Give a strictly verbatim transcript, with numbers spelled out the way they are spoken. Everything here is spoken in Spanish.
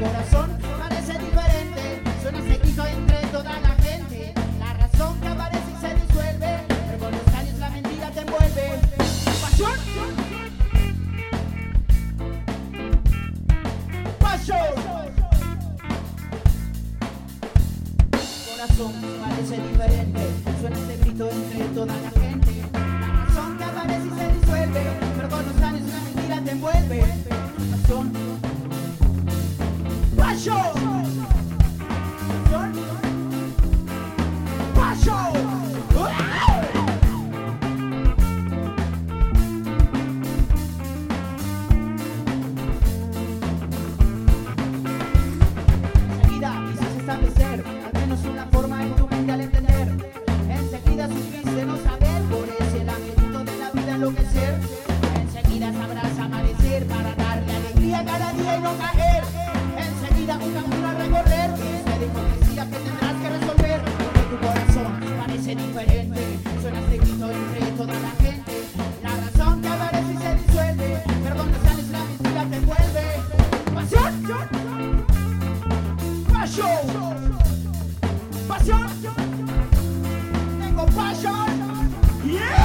corazón parece diferente, suena seguido entre toda la gente. La razón que aparece y se disuelve, pero con los años la mentira te envuelve. Pasión, pasión. Corazón parece diferente, suena este grito entre toda la gente. La razón que aparece y se disuelve, pero con los años la mentira te envuelve. Pasión, pasión, pasión, pasión. Enseguida quisiste establecer al menos una forma en tu mente al entender. Enseguida supiste no saber por ese laberinto de la vida enloquecer. Enseguida sabrás amanecer para darle alegría cada día y no caer. Enseguida un camino a recorrer, es de hipocresía que tendrás que resolver. Porque tu corazón parece diferente, suena este grito entre toda la gente. La razón que aparece y se disuelve, pero con los años la mentira te envuelve. Pasión, pasión, pasión. Tengo pasión, yeah.